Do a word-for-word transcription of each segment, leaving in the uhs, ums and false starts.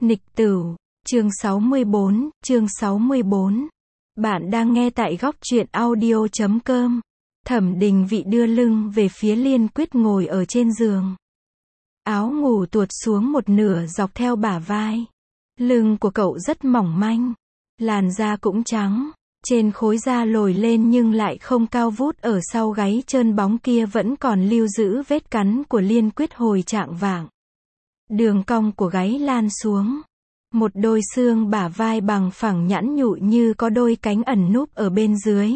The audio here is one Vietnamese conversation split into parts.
Nịch Tửu, chương sáu mươi bốn, chương sáu mươi bốn. Bạn đang nghe tại góc truyện audio chấm com. Thẩm Đình Vị đưa lưng về phía Liên Quyết ngồi ở trên giường. Áo ngủ tuột xuống một nửa dọc theo bả vai. Lưng của cậu rất mỏng manh. Làn da cũng trắng. Trên khối da lồi lên nhưng lại không cao vút, ở sau gáy trơn bóng kia vẫn còn lưu giữ vết cắn của Liên Quyết hồi trạng vạng. Đường cong của gáy lan xuống. Một đôi xương bả vai bằng phẳng nhẵn nhụi như có đôi cánh ẩn núp ở bên dưới.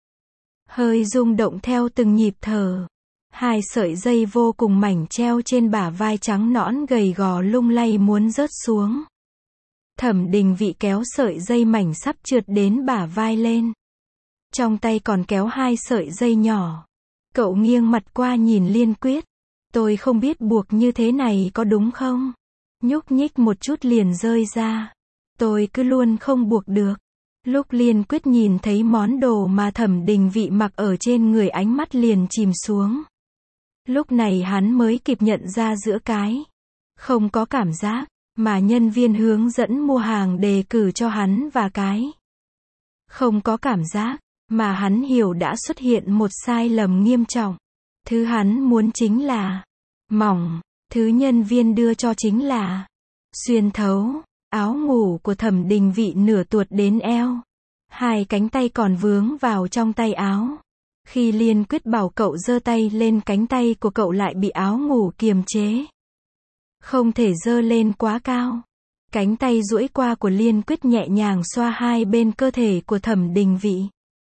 Hơi rung động theo từng nhịp thở. Hai sợi dây vô cùng mảnh treo trên bả vai trắng nõn gầy gò lung lay muốn rớt xuống. Thẩm Đình Vị kéo sợi dây mảnh sắp trượt đến bả vai lên. Trong tay còn kéo hai sợi dây nhỏ. Cậu nghiêng mặt qua nhìn Liên Quyết. Tôi không biết buộc như thế này có đúng không? Nhúc nhích một chút liền rơi ra. Tôi cứ luôn không buộc được. Lúc Liên Quyết nhìn thấy món đồ mà Thẩm Đình Vị mặc ở trên người, ánh mắt liền chìm xuống. Lúc này hắn mới kịp nhận ra giữa cái không có cảm giác mà nhân viên hướng dẫn mua hàng đề cử cho hắn và cái không có cảm giác mà hắn hiểu đã xuất hiện một sai lầm nghiêm trọng. Thứ hắn muốn chính là mỏng, thứ nhân viên đưa cho chính là xuyên thấu. Áo ngủ của Thẩm Đình Vị nửa tuột đến eo. Hai cánh tay còn vướng vào trong tay áo. Khi Liên Quyết bảo cậu giơ tay lên, cánh tay của cậu lại bị áo ngủ kiềm chế. Không thể giơ lên quá cao. Cánh tay duỗi qua của Liên Quyết nhẹ nhàng xoa hai bên cơ thể của Thẩm Đình Vị.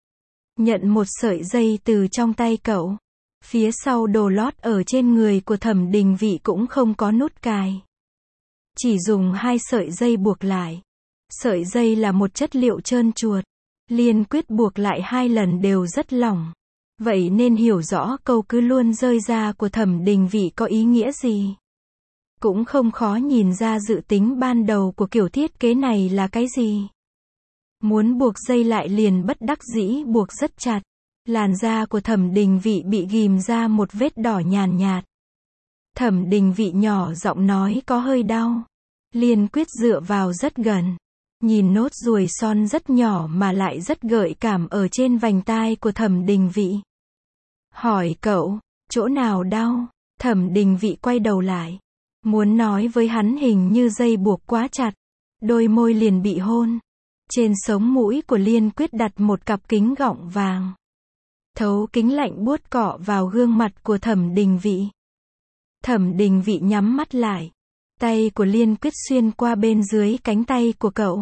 Nhận một sợi dây từ trong tay cậu. Phía sau đồ lót ở trên người của Thẩm Đình Vị cũng không có nút cài. Chỉ dùng hai sợi dây buộc lại. Sợi dây là một chất liệu trơn truột. Liên Quyết buộc lại hai lần đều rất lỏng. Vậy nên hiểu rõ câu cứ luôn rơi ra của Thẩm Đình Vị có ý nghĩa gì. Cũng không khó nhìn ra dự tính ban đầu của kiểu thiết kế này là cái gì. Muốn buộc dây lại liền bất đắc dĩ buộc rất chặt. Làn da của Thẩm Đình Vị bị ghim ra một vết đỏ nhàn nhạt. Thẩm Đình Vị nhỏ giọng nói có hơi đau. Liên Quyết dựa vào rất gần. Nhìn nốt ruồi son rất nhỏ mà lại rất gợi cảm ở trên vành tai của Thẩm Đình Vị. Hỏi cậu, chỗ nào đau? Thẩm Đình Vị quay đầu lại. Muốn nói với hắn hình như dây buộc quá chặt. Đôi môi liền bị hôn. Trên sống mũi của Liên Quyết đặt một cặp kính gọng vàng. Thấu kính lạnh buốt cọ vào gương mặt của Thẩm Đình Vị. Thẩm Đình Vị nhắm mắt lại. Tay của Liên Quyết xuyên qua bên dưới cánh tay của cậu.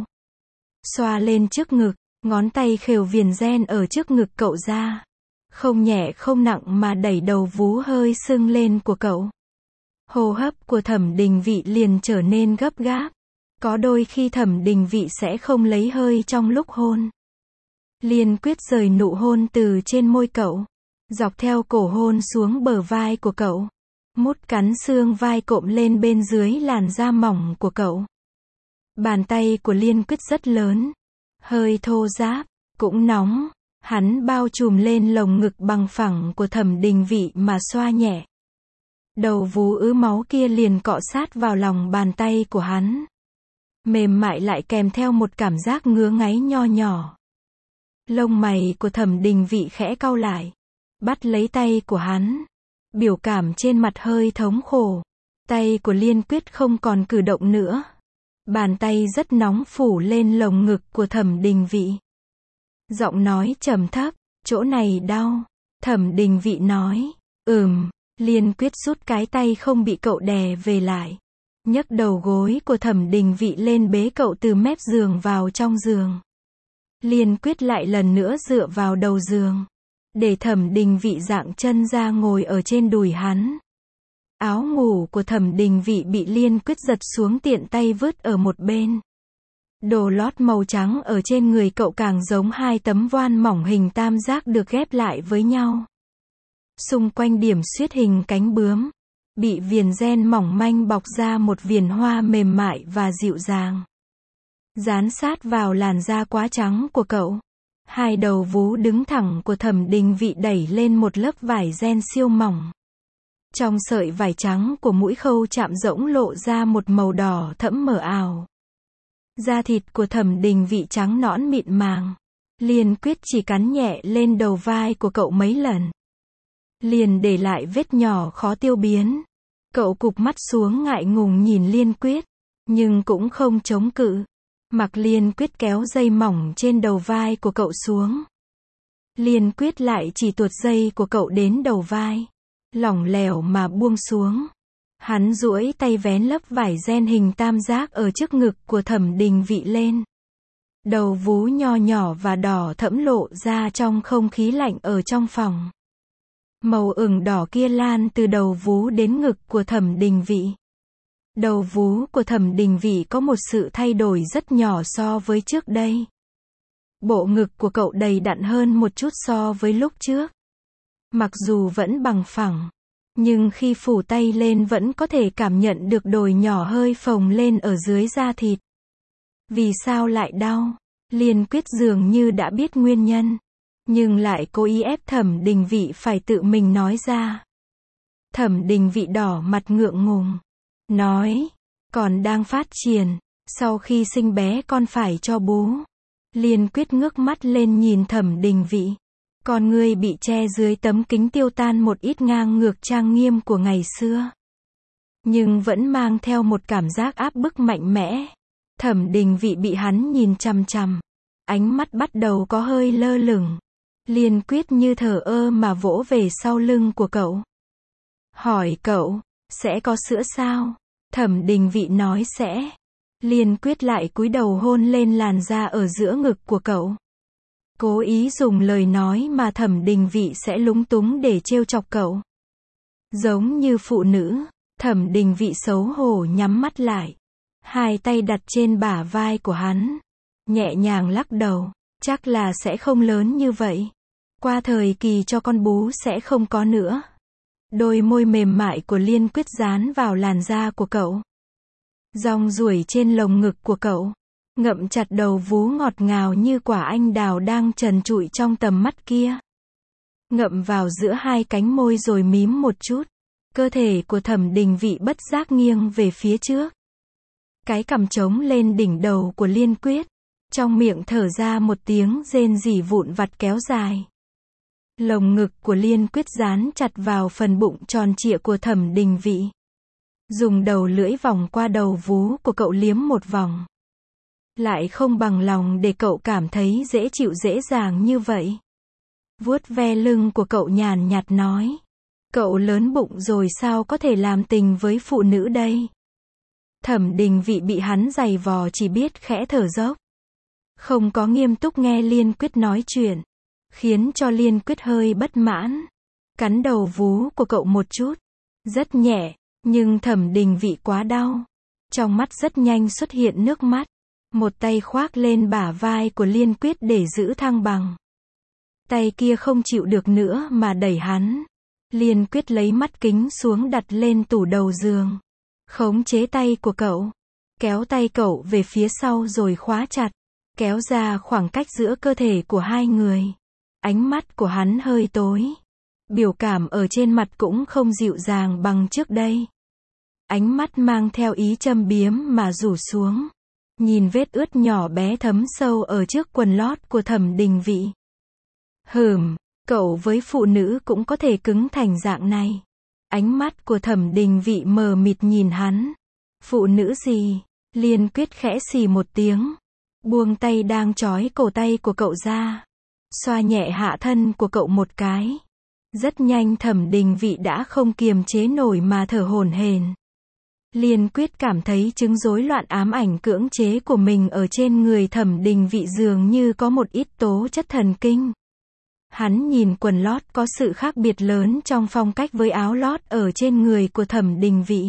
Xoa lên trước ngực, ngón tay khều viền ren ở trước ngực cậu ra. Không nhẹ không nặng mà đẩy đầu vú hơi sưng lên của cậu. Hô hấp của Thẩm Đình Vị liền trở nên gấp gáp. Có đôi khi Thẩm Đình Vị sẽ không lấy hơi trong lúc hôn. Liên Quyết rời nụ hôn từ trên môi cậu. Dọc theo cổ hôn xuống bờ vai của cậu. Mút cắn xương vai cộm lên bên dưới làn da mỏng của cậu. Bàn tay của Liên Quyết rất lớn. Hơi thô ráp, cũng nóng. Hắn bao trùm lên lồng ngực bằng phẳng của Thẩm Đình Vị mà xoa nhẹ. Đầu vú ứ máu kia liền cọ sát vào lòng bàn tay của hắn. Mềm mại lại kèm theo một cảm giác ngứa ngáy nho nhỏ. Lông mày của Thẩm Đình Vị khẽ cau lại. Bắt lấy tay của hắn. Biểu cảm trên mặt hơi thống khổ. Tay của Liên Quyết không còn cử động nữa. Bàn tay rất nóng phủ lên lồng ngực của Thẩm Đình Vị. Giọng nói trầm thấp, chỗ này đau. Thẩm Đình Vị nói, ừm. Liên Quyết rút cái tay không bị cậu đè về lại. Nhấc đầu gối của Thẩm Đình Vị lên bế cậu từ mép giường vào trong giường. Liên Quyết lại lần nữa dựa vào đầu giường. Để Thẩm Đình Vị dạng chân ra ngồi ở trên đùi hắn. Áo ngủ của Thẩm Đình Vị bị Liên Quyết giật xuống tiện tay vứt ở một bên. Đồ lót màu trắng ở trên người cậu càng giống hai tấm voan mỏng hình tam giác được ghép lại với nhau. Xung quanh điểm xuyết hình cánh bướm. Bị viền ren mỏng manh bọc ra một viền hoa mềm mại và dịu dàng. Dán sát vào làn da quá trắng của cậu. Hai đầu vú đứng thẳng của Thẩm Đình Vị đẩy lên một lớp vải ren siêu mỏng. Trong sợi vải trắng của mũi khâu chạm rỗng lộ ra một màu đỏ thẫm mờ ảo. Da thịt của Thẩm Đình Vị trắng nõn mịn màng. Liên Quyết chỉ cắn nhẹ lên đầu vai của cậu mấy lần, liền để lại vết nhỏ khó tiêu biến. Cậu cụp mắt xuống ngại ngùng nhìn Liên Quyết, nhưng cũng không chống cự. Mặc Liên Quyết kéo dây mỏng trên đầu vai của cậu xuống. Liên Quyết lại chỉ tuột dây của cậu đến đầu vai, lỏng lẻo mà buông xuống. Hắn duỗi tay vén lớp vải ren hình tam giác ở trước ngực của Thẩm Đình Vị lên. Đầu vú nho nhỏ và đỏ thẫm lộ ra trong không khí lạnh ở trong phòng. Màu ửng đỏ kia lan từ đầu vú đến ngực của Thẩm Đình Vị. Đầu vú của Thẩm Đình Vị có một sự thay đổi rất nhỏ so với trước đây. Bộ ngực của cậu đầy đặn hơn một chút so với lúc trước. Mặc dù vẫn bằng phẳng, nhưng khi phủ tay lên vẫn có thể cảm nhận được đồi nhỏ hơi phồng lên ở dưới da thịt. Vì sao lại đau? Liên Quyết dường như đã biết nguyên nhân, nhưng lại cố ý ép Thẩm Đình Vị phải tự mình nói ra. Thẩm Đình Vị đỏ mặt ngượng ngùng, nói, còn đang phát triển, sau khi sinh bé con phải cho bú. Liên Quyết ngước mắt lên nhìn Thẩm Đình Vị. Con ngươi bị che dưới tấm kính tiêu tan một ít ngang ngược trang nghiêm của ngày xưa, nhưng vẫn mang theo một cảm giác áp bức mạnh mẽ. Thẩm Đình Vị bị hắn nhìn chằm chằm, ánh mắt bắt đầu có hơi lơ lửng. Liên Quyết như thờ ơ mà vỗ về sau lưng của cậu. Hỏi cậu, sẽ có sữa sao? Thẩm Đình Vị nói sẽ. Liên Quyết lại cúi đầu hôn lên làn da ở giữa ngực của cậu. Cố ý dùng lời nói mà Thẩm Đình Vị sẽ lúng túng để trêu chọc cậu. Giống như phụ nữ, Thẩm Đình Vị xấu hổ nhắm mắt lại. Hai tay đặt trên bả vai của hắn. Nhẹ nhàng lắc đầu. Chắc là sẽ không lớn như vậy. Qua thời kỳ cho con bú sẽ không có nữa. Đôi môi mềm mại của Liên Quyết dán vào làn da của cậu. Dong ruổi trên lồng ngực của cậu. Ngậm chặt đầu vú ngọt ngào như quả anh đào đang trần trụi trong tầm mắt kia. Ngậm vào giữa hai cánh môi rồi mím một chút. Cơ thể của Thẩm Đình Vị bất giác nghiêng về phía trước. Cái cằm trống lên đỉnh đầu của Liên Quyết. Trong miệng thở ra một tiếng rên rỉ vụn vặt kéo dài. Lồng ngực của Liên Quyết dán chặt vào phần bụng tròn trịa của Thẩm Đình Vị. Dùng đầu lưỡi vòng qua đầu vú của cậu liếm một vòng. Lại không bằng lòng để cậu cảm thấy dễ chịu dễ dàng như vậy. Vuốt ve lưng của cậu nhàn nhạt nói. Cậu lớn bụng rồi sao có thể làm tình với phụ nữ đây? Thẩm Đình Vị bị hắn giày vò chỉ biết khẽ thở dốc. Không có nghiêm túc nghe Liên Quyết nói chuyện. Khiến cho Liên Quyết hơi bất mãn. Cắn đầu vú của cậu một chút. Rất nhẹ, nhưng Thẩm Đình Vị quá đau. Trong mắt rất nhanh xuất hiện nước mắt. Một tay khoác lên bả vai của Liên Quyết để giữ thăng bằng. Tay kia không chịu được nữa mà đẩy hắn. Liên Quyết lấy mắt kính xuống đặt lên tủ đầu giường. Khống chế tay của cậu. Kéo tay cậu về phía sau rồi khóa chặt. Kéo ra khoảng cách giữa cơ thể của hai người. Ánh mắt của hắn hơi tối. Biểu cảm ở trên mặt cũng không dịu dàng bằng trước đây. Ánh mắt mang theo ý châm biếm mà rủ xuống. Nhìn vết ướt nhỏ bé thấm sâu ở trước quần lót của Thẩm Đình Vị. Hừm, cậu với phụ nữ cũng có thể cứng thành dạng này. Ánh mắt của Thẩm Đình Vị mờ mịt nhìn hắn. Phụ nữ gì? Liên Quyết khẽ xì một tiếng. Buông tay đang trói cổ tay của cậu ra. Xoa nhẹ hạ thân của cậu một cái. Rất nhanh Thẩm Đình Vị đã không kiềm chế nổi mà thở hổn hển. Liên Quyết cảm thấy chứng rối loạn ám ảnh cưỡng chế của mình ở trên người Thẩm Đình Vị dường như có một ít tố chất thần kinh. Hắn nhìn quần lót có sự khác biệt lớn trong phong cách với áo lót ở trên người của Thẩm Đình Vị.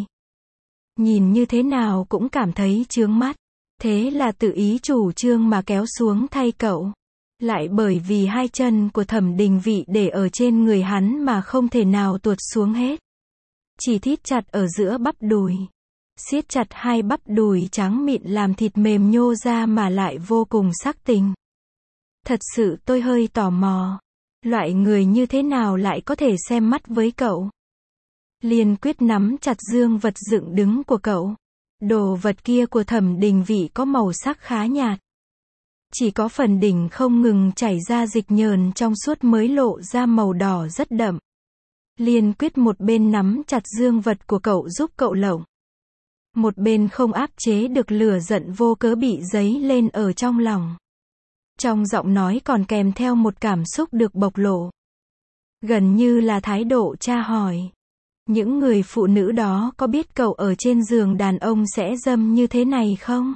Nhìn như thế nào cũng cảm thấy chướng mắt. Thế là tự ý chủ trương mà kéo xuống thay cậu. Lại bởi vì hai chân của Thẩm Đình Vị để ở trên người hắn mà không thể nào tuột xuống hết. Chỉ thít chặt ở giữa bắp đùi. Siết chặt hai bắp đùi trắng mịn làm thịt mềm nhô ra mà lại vô cùng sắc tình. Thật sự tôi hơi tò mò. Loại người như thế nào lại có thể xem mắt với cậu? Liên Quyết nắm chặt dương vật dựng đứng của cậu. Đồ vật kia của Thẩm Đình Vị có màu sắc khá nhạt. Chỉ có phần đỉnh không ngừng chảy ra dịch nhờn trong suốt mới lộ ra màu đỏ rất đậm. Liên Quyết một bên nắm chặt dương vật của cậu giúp cậu lộng. Một bên không áp chế được lửa giận vô cớ bị dấy lên ở trong lòng. Trong giọng nói còn kèm theo một cảm xúc được bộc lộ. Gần như là thái độ tra hỏi. Những người phụ nữ đó có biết cậu ở trên giường đàn ông sẽ dâm như thế này không?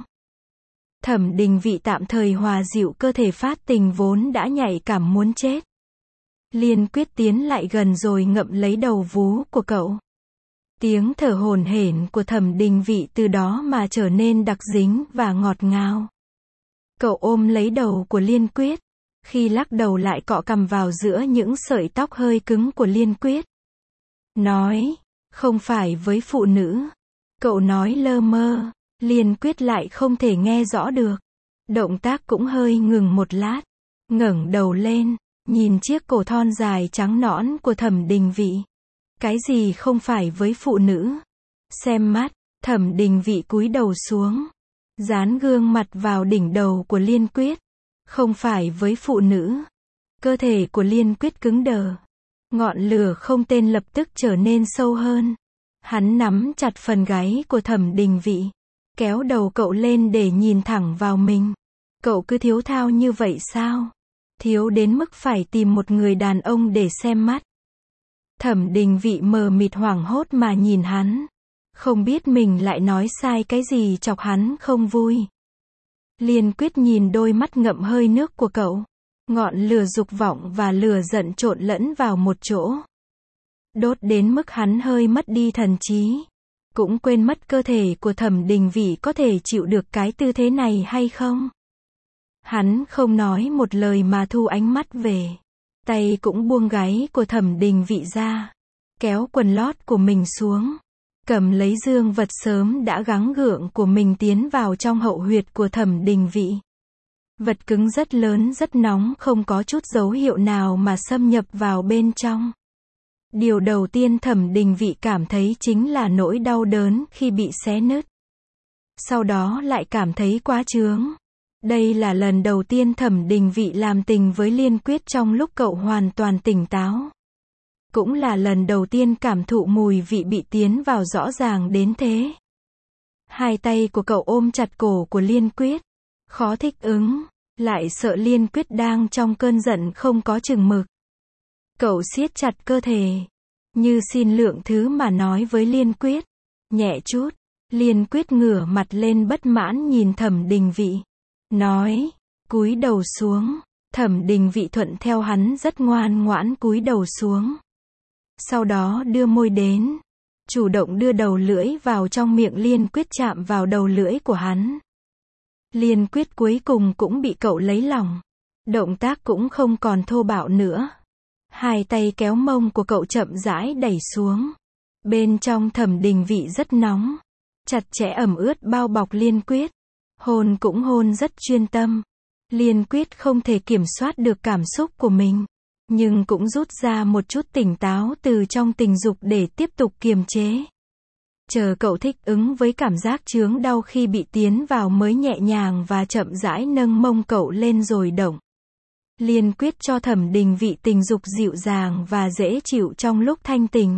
Thẩm Đình Vị tạm thời hòa dịu cơ thể phát tình vốn đã nhạy cảm muốn chết. Liên Quyết tiến lại gần rồi ngậm lấy đầu vú của cậu. Tiếng thở hổn hển của Thẩm Đình Vị từ đó mà trở nên đặc dính và ngọt ngào. Cậu ôm lấy đầu của Liên Quyết. Khi lắc đầu lại cọ cằm vào giữa những sợi tóc hơi cứng của Liên Quyết. Nói, không phải với phụ nữ. Cậu nói lơ mơ. Liên Quyết lại không thể nghe rõ được. Động tác cũng hơi ngừng một lát. Ngẩng đầu lên, nhìn chiếc cổ thon dài trắng nõn của Thẩm Đình Vị. Cái gì không phải với phụ nữ? Xem mắt, Thẩm Đình Vị cúi đầu xuống. Dán gương mặt vào đỉnh đầu của Liên Quyết. Không phải với phụ nữ. Cơ thể của Liên Quyết cứng đờ. Ngọn lửa không tên lập tức trở nên sâu hơn. Hắn nắm chặt phần gáy của Thẩm Đình Vị. Kéo đầu cậu lên để nhìn thẳng vào mình. Cậu cứ thiếu thao như vậy sao? Thiếu đến mức phải tìm một người đàn ông để xem mắt. Thẩm Đình Vị mờ mịt hoảng hốt mà nhìn hắn. Không biết mình lại nói sai cái gì chọc hắn không vui. Liên Quyết nhìn đôi mắt ngậm hơi nước của cậu. Ngọn lửa dục vọng và lửa giận trộn lẫn vào một chỗ. Đốt đến mức hắn hơi mất đi thần trí. Cũng quên mất cơ thể của Thẩm Đình Vị có thể chịu được cái tư thế này hay không. Hắn không nói một lời mà thu ánh mắt về. Tay cũng buông gáy của Thẩm Đình Vị ra. Kéo quần lót của mình xuống. Cầm lấy dương vật sớm đã gắng gượng của mình tiến vào trong hậu huyệt của Thẩm Đình Vị. Vật cứng rất lớn rất nóng không có chút dấu hiệu nào mà xâm nhập vào bên trong. Điều đầu tiên Thẩm Đình Vị cảm thấy chính là nỗi đau đớn khi bị xé nứt. Sau đó lại cảm thấy quá chướng. Đây là lần đầu tiên Thẩm Đình Vị làm tình với Liên Quyết trong lúc cậu hoàn toàn tỉnh táo. Cũng là lần đầu tiên cảm thụ mùi vị bị tiến vào rõ ràng đến thế. Hai tay của cậu ôm chặt cổ của Liên Quyết. Khó thích ứng, lại sợ Liên Quyết đang trong cơn giận không có chừng mực. Cậu siết chặt cơ thể, như xin lượng thứ mà nói với Liên Quyết. Nhẹ chút, Liên Quyết ngửa mặt lên bất mãn nhìn Thẩm Đình Vị. Nói, cúi đầu xuống. Thẩm Đình Vị thuận theo hắn rất ngoan ngoãn cúi đầu xuống. Sau đó đưa môi đến, chủ động đưa đầu lưỡi vào trong miệng Liên Quyết chạm vào đầu lưỡi của hắn. Liên Quyết cuối cùng cũng bị cậu lấy lòng. Động tác cũng không còn thô bạo nữa. Hai tay kéo mông của cậu chậm rãi đẩy xuống. Bên trong Thẩm Đình Vị rất nóng. Chặt chẽ ẩm ướt bao bọc Liên Quyết. Hôn cũng hôn rất chuyên tâm. Liên Quyết không thể kiểm soát được cảm xúc của mình. Nhưng cũng rút ra một chút tỉnh táo từ trong tình dục để tiếp tục kiềm chế. Chờ cậu thích ứng với cảm giác chướng đau khi bị tiến vào mới nhẹ nhàng và chậm rãi nâng mông cậu lên rồi động. Liên Quyết cho Thẩm Đình Vị tình dục dịu dàng và dễ chịu trong lúc thanh tình.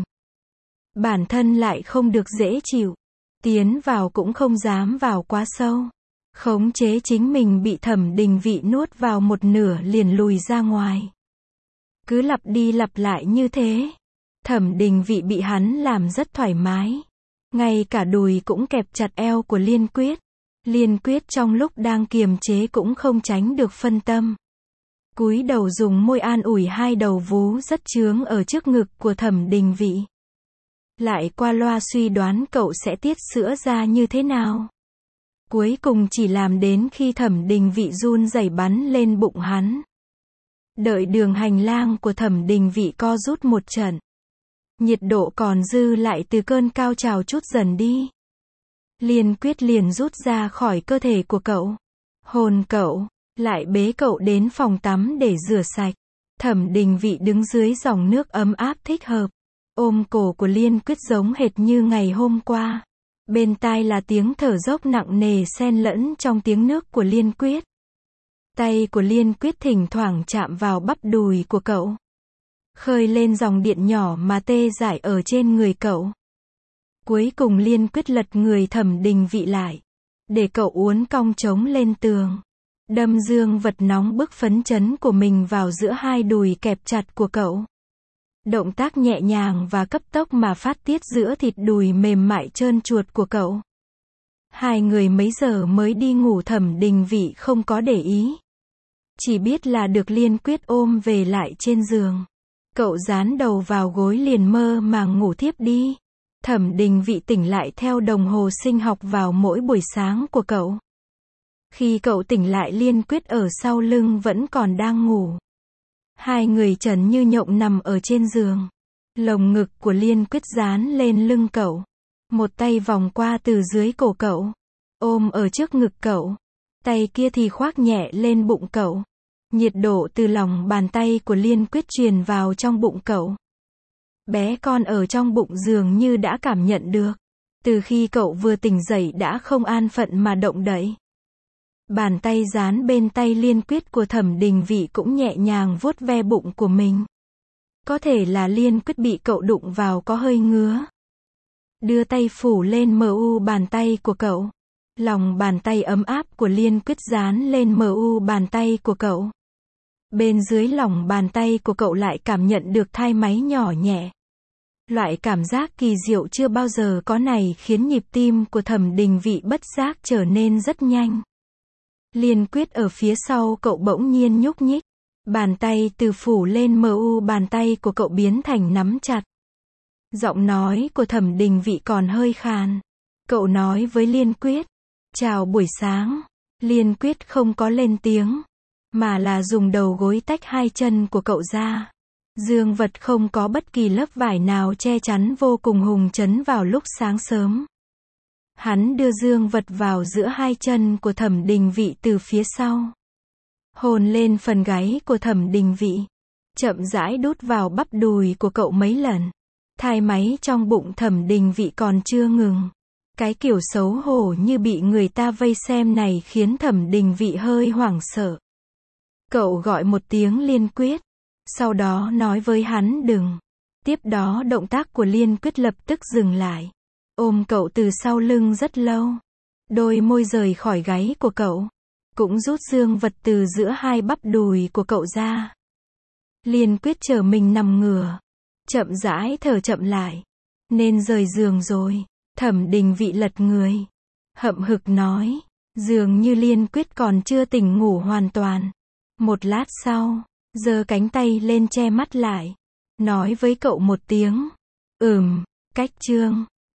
Bản thân lại không được dễ chịu. Tiến vào cũng không dám vào quá sâu. Khống chế chính mình bị Thẩm Đình Vị nuốt vào một nửa liền lùi ra ngoài. Cứ lặp đi lặp lại như thế. Thẩm Đình Vị bị hắn làm rất thoải mái. Ngay cả đùi cũng kẹp chặt eo của Liên Quyết. Liên Quyết trong lúc đang kiềm chế cũng không tránh được phân tâm. Cúi đầu dùng môi an ủi hai đầu vú rất chướng ở trước ngực của Thẩm Đình Vị. Lại qua loa suy đoán cậu sẽ tiết sữa ra như thế nào. Cuối cùng chỉ làm đến khi Thẩm Đình Vị run rẩy bắn lên bụng hắn. Đợi đường hành lang của Thẩm Đình Vị co rút một trận. Nhiệt độ còn dư lại từ cơn cao trào chút dần đi. Liên Quyết liền rút ra khỏi cơ thể của cậu. Hôn cậu, lại bế cậu đến phòng tắm để rửa sạch. Thẩm Đình Vị đứng dưới dòng nước ấm áp thích hợp. Ôm cổ của Liên Quyết giống hệt như ngày hôm qua. Bên tai là tiếng thở dốc nặng nề xen lẫn trong tiếng nước của Liên Quyết. Tay của Liên Quyết thỉnh thoảng chạm vào bắp đùi của cậu, khơi lên dòng điện nhỏ mà tê dại ở trên người cậu. Cuối cùng Liên Quyết lật người Thẩm Đình Vị lại, để cậu uốn cong trống lên tường, đâm dương vật nóng bức phấn chấn của mình vào giữa hai đùi kẹp chặt của cậu. Động tác nhẹ nhàng và cấp tốc mà phát tiết giữa thịt đùi mềm mại trơn truột của cậu. Hai người mấy giờ mới đi ngủ Thẩm Đình Vị không có để ý. Chỉ biết là được Liên Quyết ôm về lại trên giường. Cậu dán đầu vào gối liền mơ màng ngủ thiếp đi. Thẩm Đình Vị tỉnh lại theo đồng hồ sinh học vào mỗi buổi sáng của cậu. Khi cậu tỉnh lại Liên Quyết ở sau lưng vẫn còn đang ngủ. Hai người trần như nhộng nằm ở trên giường. Lồng ngực của Liên Quyết dán lên lưng cậu. Một tay vòng qua từ dưới cổ cậu, ôm ở trước ngực cậu. Tay kia thì khoác nhẹ lên bụng cậu. Nhiệt độ từ lòng bàn tay của Liên Quyết truyền vào trong bụng cậu. Bé con ở trong bụng dường như đã cảm nhận được. Từ khi cậu vừa tỉnh dậy đã không an phận mà động đậy. Bàn tay dán bên tay Liên Quyết của Thẩm Đình Vị cũng nhẹ nhàng vuốt ve bụng của mình. Có thể là Liên Quyết bị cậu đụng vào có hơi ngứa. Đưa tay phủ lên mờ u bàn tay của cậu. Lòng bàn tay ấm áp của Liên Quyết dán lên mờ u bàn tay của cậu. Bên dưới lòng bàn tay của cậu lại cảm nhận được thai máy nhỏ nhẹ. Loại cảm giác kỳ diệu chưa bao giờ có này khiến nhịp tim của Thẩm Đình Vị bất giác trở nên rất nhanh. Liên Quyết ở phía sau cậu bỗng nhiên nhúc nhích. Bàn tay từ phủ lên mờ u bàn tay của cậu biến thành nắm chặt. Giọng nói của Thẩm Đình Vị còn hơi khàn. Cậu nói với Liên Quyết, chào buổi sáng. Liên Quyết không có lên tiếng, mà là dùng đầu gối tách hai chân của cậu ra. Dương vật không có bất kỳ lớp vải nào che chắn vô cùng hùng trấn vào lúc sáng sớm. Hắn đưa dương vật vào giữa hai chân của Thẩm Đình Vị từ phía sau. Hôn lên phần gáy của Thẩm Đình Vị. Chậm rãi đút vào bắp đùi của cậu mấy lần. Thai máy trong bụng Thẩm Đình Vị còn chưa ngừng. Cái kiểu xấu hổ như bị người ta vây xem này khiến Thẩm Đình Vị hơi hoảng sợ. Cậu gọi một tiếng Liên Quyết. Sau đó nói với hắn đừng. Tiếp đó động tác của Liên Quyết lập tức dừng lại. Ôm cậu từ sau lưng rất lâu. Đôi môi rời khỏi gáy của cậu. Cũng rút dương vật từ giữa hai bắp đùi của cậu ra. Liên Quyết chờ mình nằm ngửa. Chậm rãi thở chậm lại. Nên rời giường rồi. Thẩm Đình Vị lật người. Hậm hực nói. Dường như Liên Quyết còn chưa tỉnh ngủ hoàn toàn. Một lát sau, giơ cánh tay lên che mắt lại. Nói với cậu một tiếng. Ừm, cách chương.